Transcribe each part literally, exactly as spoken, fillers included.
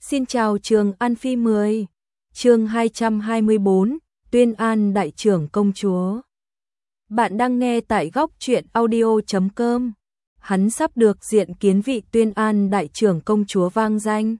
Xin chào Trường An Phi mười. Chương hai trăm hai mươi bốn, Tuyên An đại trưởng công chúa. Bạn đang nghe tại góc truyện audio chấm com. Hắn sắp được diện kiến vị Tuyên An đại trưởng công chúa vang danh.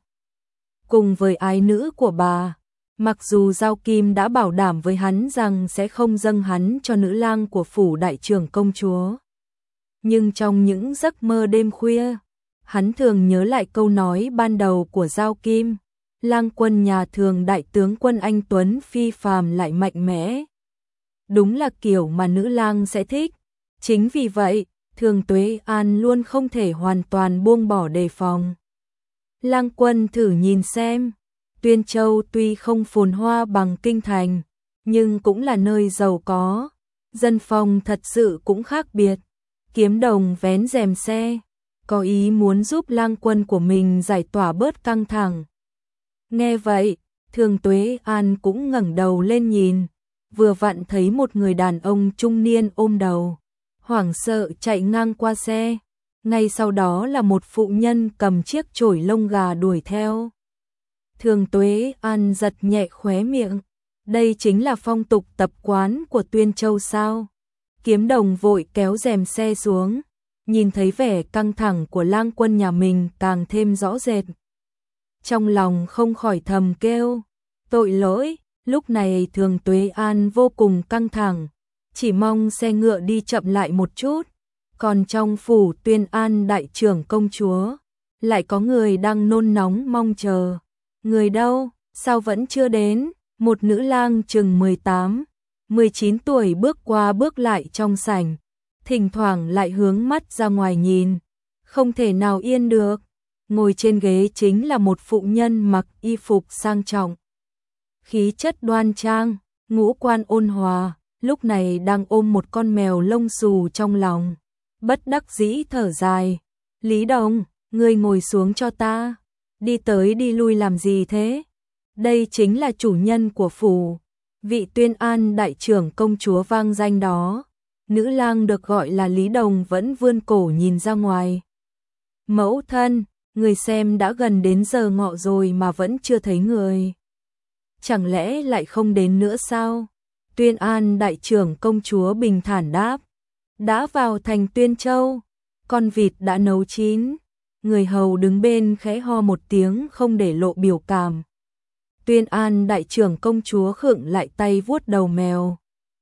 Cùng với ái nữ của bà, mặc dù Giao Kim đã bảo đảm với hắn rằng sẽ không dâng hắn cho nữ lang của phủ đại trưởng công chúa. Nhưng trong những giấc mơ đêm khuya, hắn thường nhớ lại câu nói ban đầu của Giao Kim, lang quân nhà thường đại tướng quân anh tuấn phi phàm lại mạnh mẽ. Đúng là kiểu mà nữ lang sẽ thích. Chính vì vậy, Thường Tuế An luôn không thể hoàn toàn buông bỏ đề phòng. Lang quân thử nhìn xem, Tuyên Châu tuy không phồn hoa bằng kinh thành, nhưng cũng là nơi giàu có, dân phong thật sự cũng khác biệt. Kiếm Đồng vén rèm xe, có ý muốn giúp lang quân của mình giải tỏa bớt căng thẳng. Nghe vậy, Thường Tuế An cũng ngẩng đầu lên nhìn, vừa vặn thấy một người đàn ông trung niên ôm đầu, hoảng sợ chạy ngang qua xe. Ngay sau đó là một phụ nhân cầm chiếc chổi lông gà đuổi theo. Thường Tuế An giật nhẹ khóe miệng, đây chính là phong tục tập quán của Tuyên Châu sao? Kiếm Đồng vội kéo rèm xe xuống, nhìn thấy vẻ căng thẳng của lang quân nhà mình càng thêm rõ rệt. Trong lòng không khỏi thầm kêu, tội lỗi. Lúc này Thường Tuế An vô cùng căng thẳng, chỉ mong xe ngựa đi chậm lại một chút. Còn trong phủ Tuyên An đại trưởng công chúa, lại có người đang nôn nóng mong chờ. Người đâu, sao vẫn chưa đến? Một nữ lang chừng mười tám, mười chín tuổi bước qua bước lại trong sảnh, thỉnh thoảng lại hướng mắt ra ngoài nhìn, không thể nào yên được. Ngồi trên ghế chính là một phụ nhân mặc y phục sang trọng, khí chất đoan trang, ngũ quan ôn hòa, lúc này đang ôm một con mèo lông xù trong lòng. Bất đắc dĩ thở dài, Lý Đồng, ngươi ngồi xuống cho ta, đi tới đi lui làm gì thế? Đây chính là chủ nhân của phủ, vị Tuyên An đại trưởng công chúa vang danh đó. Nữ lang được gọi là Lý Đồng vẫn vươn cổ nhìn ra ngoài. Mẫu thân, người xem đã gần đến giờ ngọ rồi mà vẫn chưa thấy người. Chẳng lẽ lại không đến nữa sao? Tuyên An đại trưởng công chúa bình thản đáp. Đã vào thành Tuyên Châu, con vịt đã nấu chín. Người hầu đứng bên khẽ ho một tiếng không để lộ biểu cảm. Tuyên An đại trưởng công chúa khựng lại tay vuốt đầu mèo,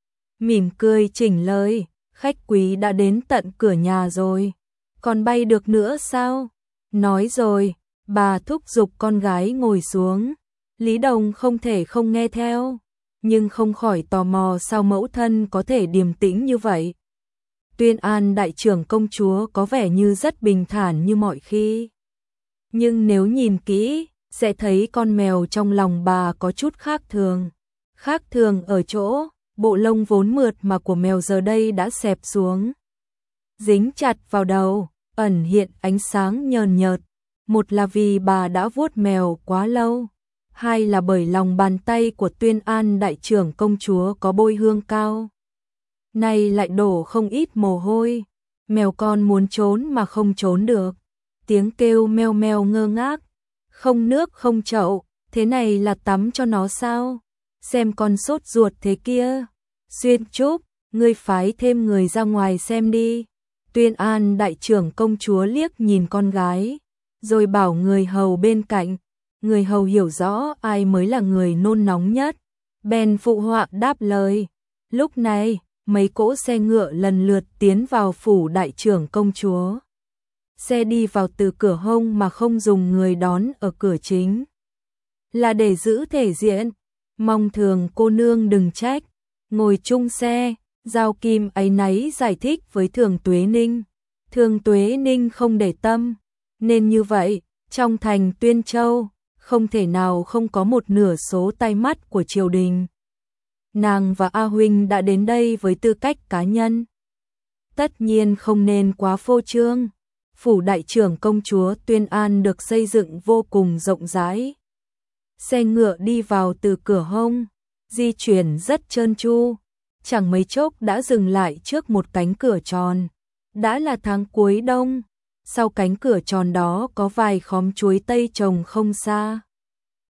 mỉm cười chỉnh lời, khách quý đã đến tận cửa nhà rồi, còn bay được nữa sao? Nói rồi, bà thúc giục con gái ngồi xuống. Lý Đồng không thể không nghe theo, nhưng không khỏi tò mò sao mẫu thân có thể điềm tĩnh như vậy. Tuyên An đại trưởng công chúa có vẻ như rất bình thản như mọi khi, nhưng nếu nhìn kỹ, sẽ thấy con mèo trong lòng bà có chút khác thường. Khác thường ở chỗ, bộ lông vốn mượt mà của mèo giờ đây đã xẹp xuống, dính chặt vào đầu, ẩn hiện ánh sáng nhờn nhợt. Một là vì bà đã vuốt mèo quá lâu, hai là bởi lòng bàn tay của Tuyên An đại trưởng công chúa có bôi hương cao, nay lại đổ không ít mồ hôi. Mèo con muốn trốn mà không trốn được, tiếng kêu meo meo ngơ ngác, không nước không chậu, thế này là tắm cho nó sao? Xem con sốt ruột thế kia. Xuyên Trúc, ngươi phái thêm người ra ngoài xem đi. Tuyên An đại trưởng công chúa liếc nhìn con gái, rồi bảo người hầu bên cạnh. Người hầu hiểu rõ ai mới là người nôn nóng nhất, bèn phụ họa đáp lời. Lúc này, mấy cỗ xe ngựa lần lượt tiến vào phủ đại trưởng công chúa. Xe đi vào từ cửa hông mà không dùng người đón ở cửa chính, là để giữ thể diện, mong Thường cô nương đừng trách. Ngồi chung xe, Giao Kim áy náy giải thích với Thường Tuế Ninh. Thường Tuế Ninh không để tâm, nên như vậy, trong thành Tuyên Châu, không thể nào không có một nửa số tai mắt của triều đình. Nàng và A Huynh đã đến đây với tư cách cá nhân, tất nhiên không nên quá phô trương. Phủ đại trưởng công chúa Tuyên An được xây dựng vô cùng rộng rãi. Xe ngựa đi vào từ cửa hông, di chuyển rất trơn tru, chẳng mấy chốc đã dừng lại trước một cánh cửa tròn. Đã là tháng cuối đông, sau cánh cửa tròn đó có vài khóm chuối tây trồng không xa.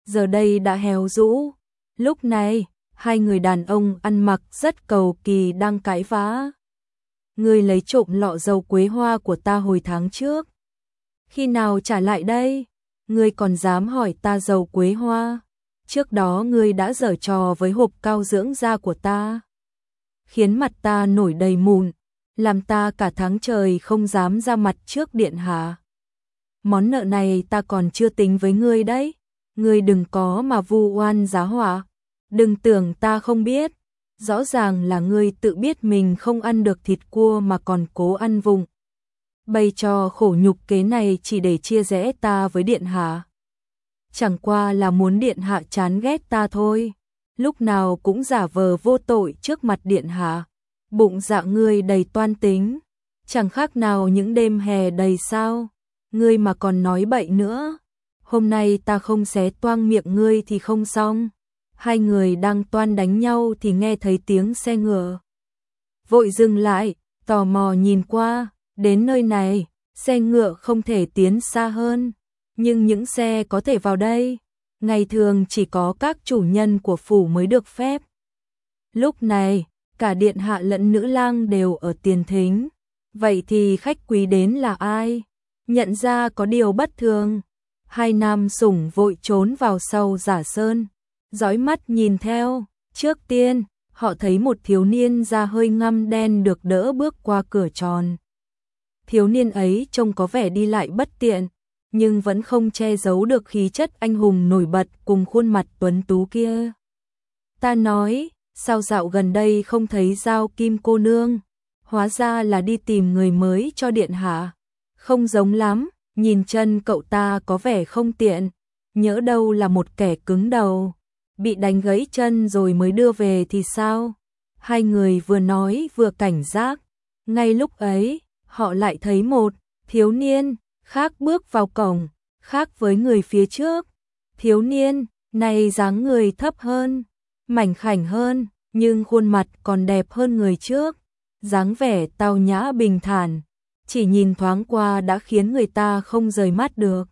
giờ đây đã héo rũ. Lúc này, hai người đàn ông ăn mặc rất cầu kỳ đang cãi vã. Ngươi lấy trộm lọ dầu quế hoa của ta hồi tháng trước. Khi nào trả lại đây? Ngươi còn dám hỏi ta dầu quế hoa? Trước đó ngươi đã giở trò với hộp cao dưỡng da của ta, khiến mặt ta nổi đầy mụn, làm ta cả tháng trời không dám ra mặt trước điện hạ. Món nợ này ta còn chưa tính với ngươi đấy. Ngươi đừng có mà vu oan giá họa. Đừng tưởng ta không biết. Rõ ràng là ngươi tự biết mình không ăn được thịt cua mà còn cố ăn vụng. Bày trò khổ nhục kế này chỉ để chia rẽ ta với điện hạ. Chẳng qua là muốn điện hạ chán ghét ta thôi. Lúc nào cũng giả vờ vô tội trước mặt điện hạ. Bụng dạ ngươi đầy toan tính, chẳng khác nào những đêm hè đầy sao. Ngươi mà còn nói bậy nữa, hôm nay ta không xé toang miệng ngươi thì không xong. Hai người đang toan đánh nhau thì nghe thấy tiếng xe ngựa. Vội dừng lại, tò mò nhìn qua, đến nơi này, xe ngựa không thể tiến xa hơn. Nhưng những xe có thể vào đây, ngày thường chỉ có các chủ nhân của phủ mới được phép. Lúc này, cả điện hạ lẫn nữ lang đều ở tiền thính. Vậy thì khách quý đến là ai? Nhận ra có điều bất thường, hai nam sủng vội trốn vào sau giả sơn, dõi mắt nhìn theo. Trước tiên, họ thấy một thiếu niên da hơi ngăm đen được đỡ bước qua cửa tròn. Thiếu niên ấy trông có vẻ đi lại bất tiện, nhưng vẫn không che giấu được khí chất anh hùng nổi bật cùng khuôn mặt tuấn tú kia. Ta nói, sao dạo gần đây không thấy Giao Kim cô nương? Hóa ra là đi tìm người mới cho điện hạ. Không giống lắm, nhìn chân cậu ta có vẻ không tiện, nhỡ đâu là một kẻ cứng đầu, bị đánh gãy chân rồi mới đưa về thì sao? Hai người vừa nói vừa cảnh giác. Ngay lúc ấy, họ lại thấy một thiếu niên khác bước vào cổng, khác với người phía trước. Thiếu niên này dáng người thấp hơn, mảnh khảnh hơn, nhưng khuôn mặt còn đẹp hơn người trước. Dáng vẻ tao nhã bình thản, chỉ nhìn thoáng qua đã khiến người ta không rời mắt được.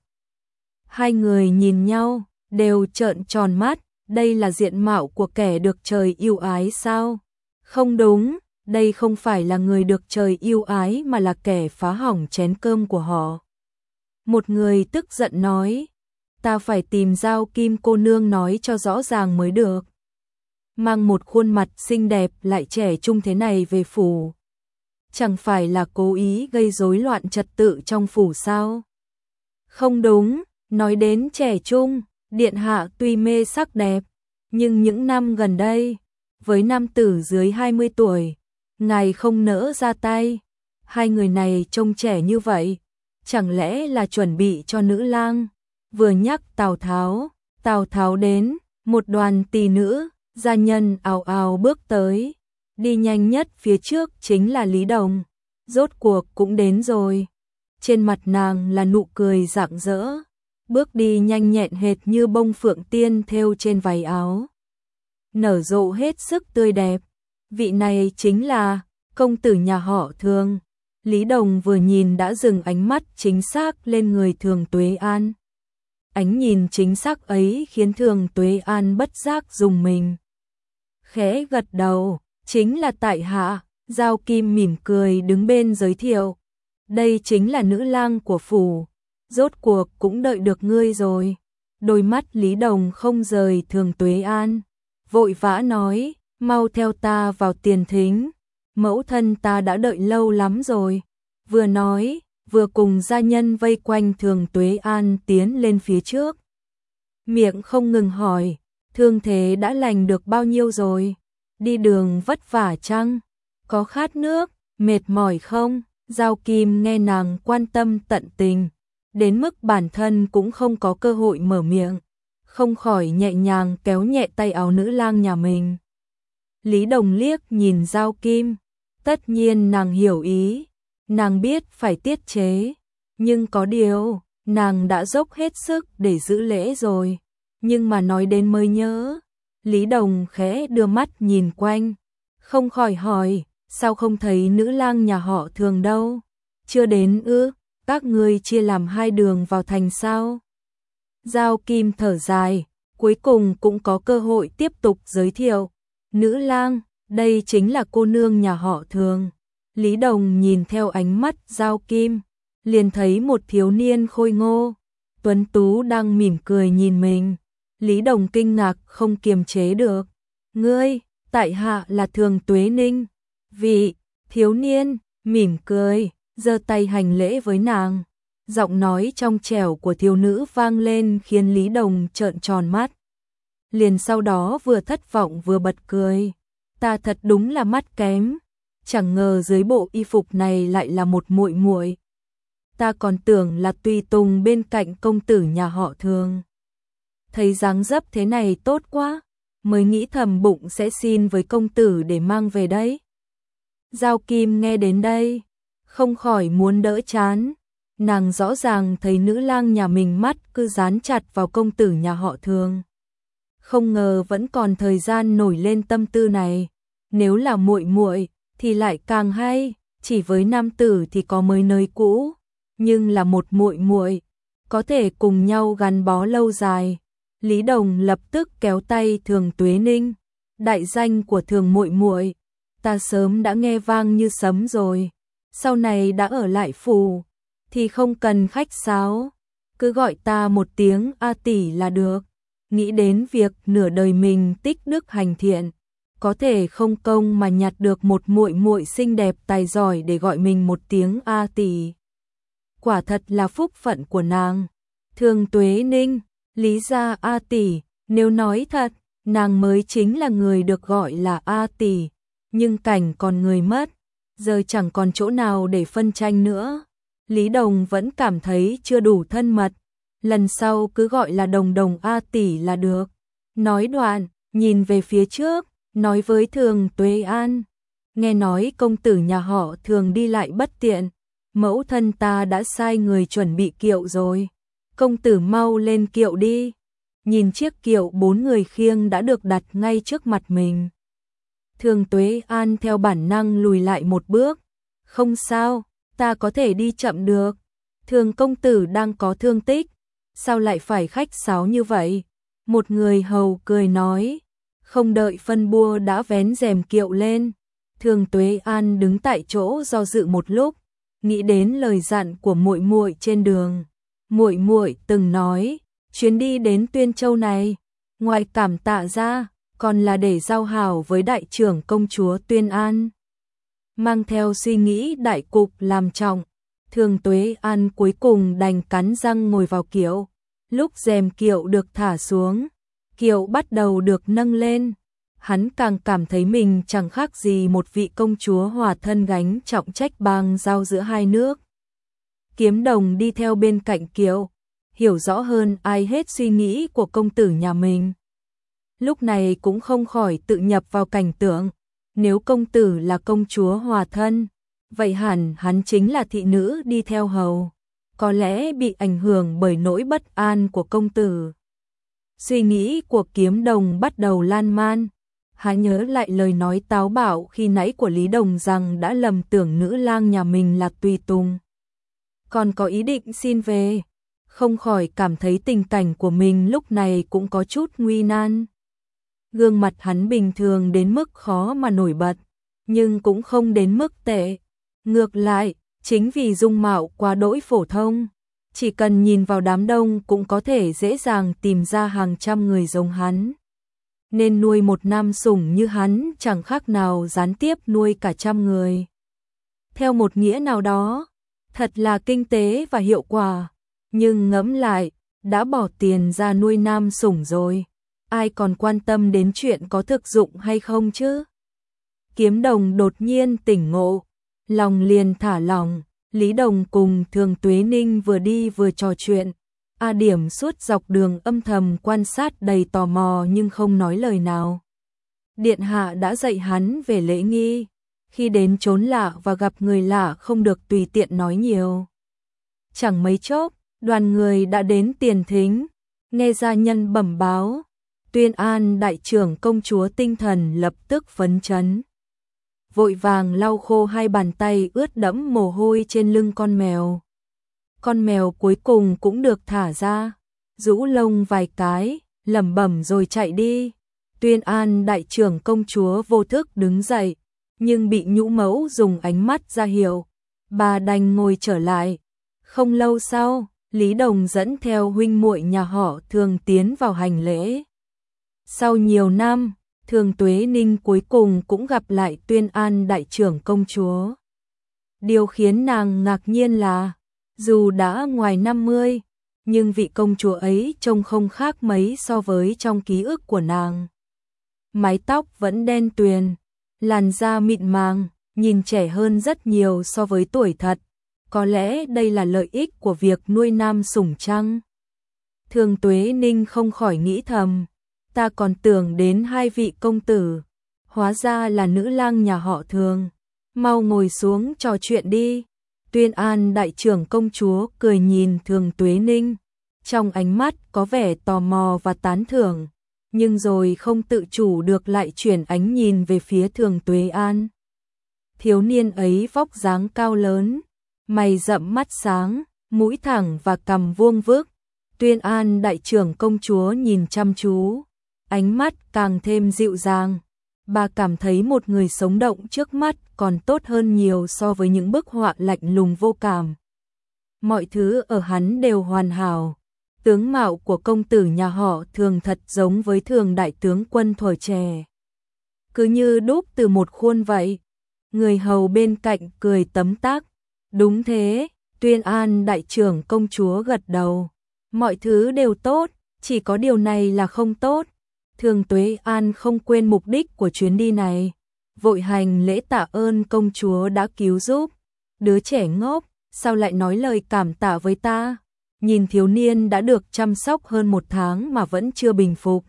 Hai người nhìn nhau, đều trợn tròn mắt, đây là diện mạo của kẻ được trời yêu ái sao? Không đúng, đây không phải là người được trời yêu ái mà là kẻ phá hỏng chén cơm của họ. Một người tức giận nói, ta phải tìm Giao Kim cô nương nói cho rõ ràng mới được. Mang một khuôn mặt xinh đẹp lại trẻ trung thế này về phủ, chẳng phải là cố ý gây rối loạn trật tự trong phủ sao? Không đúng, nói đến trẻ trung, điện hạ tuy mê sắc đẹp, nhưng những năm gần đây, với nam tử dưới hai mươi tuổi, ngài không nỡ ra tay. Hai người này trông trẻ như vậy, chẳng lẽ là chuẩn bị cho nữ lang? Vừa nhắc Tào Tháo, Tào Tháo đến, một đoàn tỳ nữ, gia nhân ào ào bước tới. Đi nhanh nhất phía trước chính là Lý Đồng, rốt cuộc cũng đến rồi. Trên mặt nàng là nụ cười rạng rỡ, bước đi nhanh nhẹn hệt như bông phượng tiên thêu trên váy áo, nở rộ hết sức tươi đẹp. Vị này chính là công tử nhà họ Thường. Lý Đồng vừa nhìn đã dừng ánh mắt chính xác lên người Thường Tuế An. Ánh nhìn chính xác ấy khiến Thường Tuế An bất giác rùng mình. Khẽ gật đầu, chính là tại hạ. Giao Kim mỉm cười đứng bên giới thiệu, đây chính là nữ lang của phủ, rốt cuộc cũng đợi được ngươi rồi. Đôi mắt Lý Đồng không rời Thường Tuế An, vội vã nói, mau theo ta vào tiền thính, mẫu thân ta đã đợi lâu lắm rồi. Vừa nói, vừa cùng gia nhân vây quanh Thường Tuế An tiến lên phía trước. Miệng không ngừng hỏi, thương thế đã lành được bao nhiêu rồi? Đi đường vất vả chăng? Có khát nước, mệt mỏi không? Giao Kim nghe nàng quan tâm tận tình, đến mức bản thân cũng không có cơ hội mở miệng, không khỏi nhẹ nhàng kéo nhẹ tay áo nữ lang nhà mình. Lý Đồng liếc nhìn Giao Kim, tất nhiên nàng hiểu ý, nàng biết phải tiết chế, nhưng có điều, nàng đã dốc hết sức để giữ lễ rồi, nhưng mà nói đến mới nhớ. Lý Đồng khẽ đưa mắt nhìn quanh, không khỏi hỏi, sao không thấy nữ lang nhà họ Thường đâu? Chưa đến ư? Các ngươi chia làm hai đường vào thành sao? Giao Kim thở dài, cuối cùng cũng có cơ hội tiếp tục giới thiệu. Nữ lang, đây chính là cô nương nhà họ Thường. Lý Đồng nhìn theo ánh mắt Giao Kim, liền thấy một thiếu niên khôi ngô, tuấn tú đang mỉm cười nhìn mình. Lý Đồng kinh ngạc không kiềm chế được. Ngươi, tại hạ là Thường Tuế Ninh. Vị thiếu niên mỉm cười, giơ tay hành lễ với nàng. Giọng nói trong trẻo của thiếu nữ vang lên khiến Lý Đồng trợn tròn mắt. Liền sau đó vừa thất vọng vừa bật cười. Ta thật đúng là mắt kém, chẳng ngờ dưới bộ y phục này lại là một muội muội. Ta còn tưởng là tùy tùng bên cạnh công tử nhà họ Thường. Thấy dáng dấp thế này tốt quá, mới nghĩ thầm bụng sẽ xin với công tử để mang về đấy. Giao Kim nghe đến đây, không khỏi muốn đỡ chán. Nàng rõ ràng thấy nữ lang nhà mình mắt cứ dán chặt vào công tử nhà họ Thường. Không ngờ vẫn còn thời gian nổi lên tâm tư này. Nếu là muội muội thì lại càng hay, chỉ với nam tử thì có mới nơi cũ, nhưng là một muội muội có thể cùng nhau gắn bó lâu dài. Lý Đồng lập tức kéo tay Thường Tuế Ninh. Đại danh của Thường muội muội, ta sớm đã nghe vang như sấm rồi. Sau này đã ở lại phủ thì không cần khách sáo, cứ gọi ta một tiếng A tỷ là được. Nghĩ đến việc nửa đời mình tích đức hành thiện, có thể không công mà nhặt được một muội muội xinh đẹp tài giỏi để gọi mình một tiếng A tỷ. Quả thật là phúc phận của nàng. Thường Tuế Ninh, Lý gia A tỷ, nếu nói thật, nàng mới chính là người được gọi là A tỷ, nhưng cảnh còn người mất, giờ chẳng còn chỗ nào để phân tranh nữa. Lý Đồng vẫn cảm thấy chưa đủ thân mật, lần sau cứ gọi là Đồng Đồng A tỷ là được. Nói đoạn, nhìn về phía trước, nói với Thường Tuế An, nghe nói công tử nhà họ Thường đi lại bất tiện, mẫu thân ta đã sai người chuẩn bị kiệu rồi, công tử mau lên kiệu đi. Nhìn chiếc kiệu bốn người khiêng đã được đặt ngay trước mặt mình, Thường Tuế An theo bản năng lùi lại một bước. Không sao, ta có thể đi chậm được. Thường công tử đang có thương tích, sao lại phải khách sáo như vậy? Một người hầu cười nói. Không đợi phân bua đã vén rèm kiệu lên. Thường Tuế An đứng tại chỗ do dự một lúc, nghĩ đến lời dặn của muội muội trên đường. Muội muội từng nói, chuyến đi đến Tuyên Châu này, ngoài cảm tạ ra, còn là để giao hảo với đại trưởng công chúa Tuyên An. Mang theo suy nghĩ đại cục làm trọng, Thường Tuế An cuối cùng đành cắn răng ngồi vào kiệu. Lúc rèm kiệu được thả xuống, kiệu bắt đầu được nâng lên, hắn càng cảm thấy mình chẳng khác gì một vị công chúa hòa thân gánh trọng trách bang giao giữa hai nước. Kiếm Đồng đi theo bên cạnh kiệu, hiểu rõ hơn ai hết suy nghĩ của công tử nhà mình. Lúc này cũng không khỏi tự nhập vào cảnh tượng, nếu công tử là công chúa hòa thân, vậy hẳn hắn chính là thị nữ đi theo hầu, có lẽ bị ảnh hưởng bởi nỗi bất an của công tử. Suy nghĩ của Kiếm Đồng bắt đầu lan man, hắn nhớ lại lời nói táo bạo khi nãy của Lý Đồng rằng đã lầm tưởng nữ lang nhà mình là tùy tùng, còn có ý định xin về, không khỏi cảm thấy tình cảnh của mình lúc này cũng có chút nguy nan. Gương mặt hắn bình thường đến mức khó mà nổi bật, nhưng cũng không đến mức tệ. Ngược lại, chính vì dung mạo quá đỗi phổ thông, chỉ cần nhìn vào đám đông cũng có thể dễ dàng tìm ra hàng trăm người giống hắn. Nên nuôi một nam sủng như hắn chẳng khác nào gián tiếp nuôi cả trăm người. Theo một nghĩa nào đó, thật là kinh tế và hiệu quả, nhưng ngẫm lại, đã bỏ tiền ra nuôi nam sủng rồi, ai còn quan tâm đến chuyện có thực dụng hay không chứ? Kiếm Đồng đột nhiên tỉnh ngộ, lòng liền thả lỏng. Lý Đồng cùng Thường Tuế Ninh vừa đi vừa trò chuyện, A Điểm suốt dọc đường âm thầm quan sát đầy tò mò nhưng không nói lời nào. Điện hạ đã dạy hắn về lễ nghi, khi đến chốn lạ và gặp người lạ không được tùy tiện nói nhiều. Chẳng mấy chốc, đoàn người đã đến tiền thính, nghe gia nhân bẩm báo, Tuyên An đại trưởng công chúa tinh thần lập tức phấn chấn. Vội vàng lau khô hai bàn tay ướt đẫm mồ hôi trên lưng con mèo. Con mèo cuối cùng cũng được thả ra, rũ lông vài cái, lẩm bẩm rồi chạy đi. Tuyên An đại trưởng công chúa vô thức đứng dậy, nhưng bị nhũ mẫu dùng ánh mắt ra hiệu, bà đành ngồi trở lại. Không lâu sau, Lý Đồng dẫn theo huynh muội nhà họ Thường tiến vào hành lễ. Sau nhiều năm, Thường Tuế Ninh cuối cùng cũng gặp lại Tuyên An đại trưởng công chúa. Điều khiến nàng ngạc nhiên là, dù đã ngoài năm mươi, nhưng vị công chúa ấy trông không khác mấy so với trong ký ức của nàng. Mái tóc vẫn đen tuyền, làn da mịn màng, nhìn trẻ hơn rất nhiều so với tuổi thật. Có lẽ đây là lợi ích của việc nuôi nam sủng chăng? Thường Tuế Ninh không khỏi nghĩ thầm, ta còn tưởng đến hai vị công tử, hóa ra là nữ lang nhà họ Thường. Mau ngồi xuống trò chuyện đi. Tuyên An đại trưởng công chúa cười nhìn Thường Tuế Ninh, trong ánh mắt có vẻ tò mò và tán thưởng, nhưng rồi không tự chủ được lại chuyển ánh nhìn về phía Thường Tuế An. Thiếu niên ấy vóc dáng cao lớn, mày rậm mắt sáng, mũi thẳng và cằm vuông vức. Tuyên An đại trưởng công chúa nhìn chăm chú, ánh mắt càng thêm dịu dàng. Bà cảm thấy một người sống động trước mắt còn tốt hơn nhiều so với những bức họa lạnh lùng vô cảm. Mọi thứ ở hắn đều hoàn hảo. Tướng mạo của công tử nhà họ Thường thật giống với Thường đại tướng quân thuở trẻ, cứ như đúc từ một khuôn vậy. Người hầu bên cạnh cười tấm tắc. Đúng thế, Tuyên An đại trưởng công chúa gật đầu. Mọi thứ đều tốt, chỉ có điều này là không tốt. Thường Tuế An không quên mục đích của chuyến đi này, vội hành lễ tạ ơn công chúa đã cứu giúp. Đứa trẻ ngốc, sao lại nói lời cảm tạ với ta? Nhìn thiếu niên đã được chăm sóc hơn một tháng mà vẫn chưa bình phục.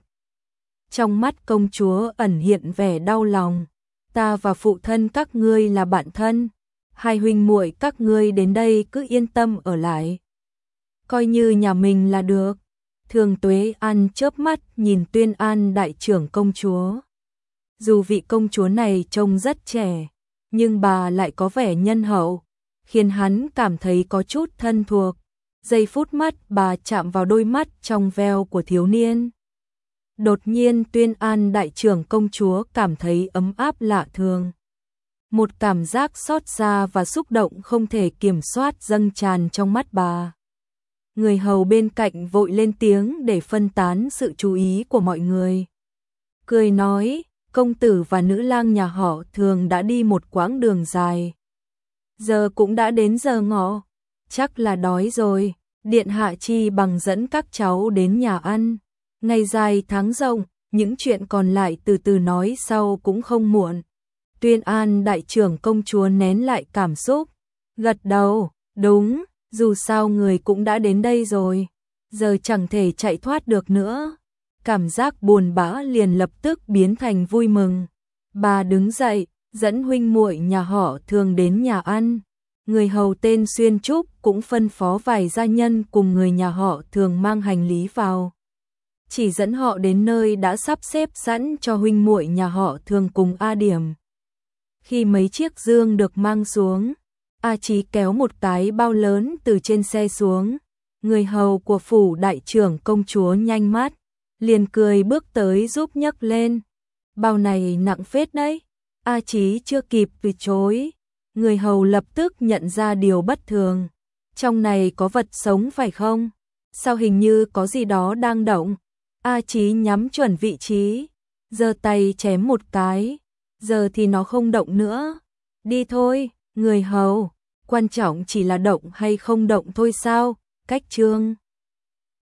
Trong mắt công chúa ẩn hiện vẻ đau lòng. Ta và phụ thân các ngươi là bạn thân, hai huynh muội các ngươi đến đây cứ yên tâm ở lại, coi như nhà mình là được. Thường Tuế An chớp mắt nhìn Tuyên An đại trưởng công chúa. Dù vị công chúa này trông rất trẻ, nhưng bà lại có vẻ nhân hậu, khiến hắn cảm thấy có chút thân thuộc. Giây phút mắt bà chạm vào đôi mắt trong veo của thiếu niên. Đột nhiên Tuyên An đại trưởng công chúa cảm thấy ấm áp lạ thường. Một cảm giác xót xa và xúc động không thể kiểm soát dâng tràn trong mắt bà. Người hầu bên cạnh vội lên tiếng để phân tán sự chú ý của mọi người. Cười nói, công tử và nữ lang nhà họ Thường đã đi một quãng đường dài. Giờ cũng đã đến giờ ngọ, chắc là đói rồi. Điện hạ chi bằng dẫn các cháu đến nhà ăn. Ngày dài tháng rộng, những chuyện còn lại từ từ nói sau cũng không muộn. Tuyên An đại trưởng công chúa nén lại cảm xúc, gật đầu, đúng, dù sao người cũng đã đến đây rồi, giờ chẳng thể chạy thoát được nữa. Cảm giác buồn bã liền lập tức biến thành vui mừng. Bà đứng dậy, dẫn huynh muội nhà họ Thường đến nhà ăn. Người hầu tên Xuyên Trúc cũng phân phó vài gia nhân cùng người nhà họ Thường mang hành lý vào, chỉ dẫn họ đến nơi đã sắp xếp sẵn cho huynh muội nhà họ Thường cùng A Điểm. Khi mấy chiếc dương được mang xuống, A Chí kéo một cái bao lớn từ trên xe xuống. Người hầu của phủ đại trưởng công chúa nhanh mắt, liền cười bước tới giúp nhấc lên. Bao này nặng phết đấy. A Chí chưa kịp từ chối, người hầu lập tức nhận ra điều bất thường. Trong này có vật sống phải không? Sao hình như có gì đó đang động? A Chí nhắm chuẩn vị trí, giơ tay chém một cái. Giờ thì nó không động nữa. Đi thôi, người hầu, quan trọng chỉ là động hay không động thôi sao? Cách chương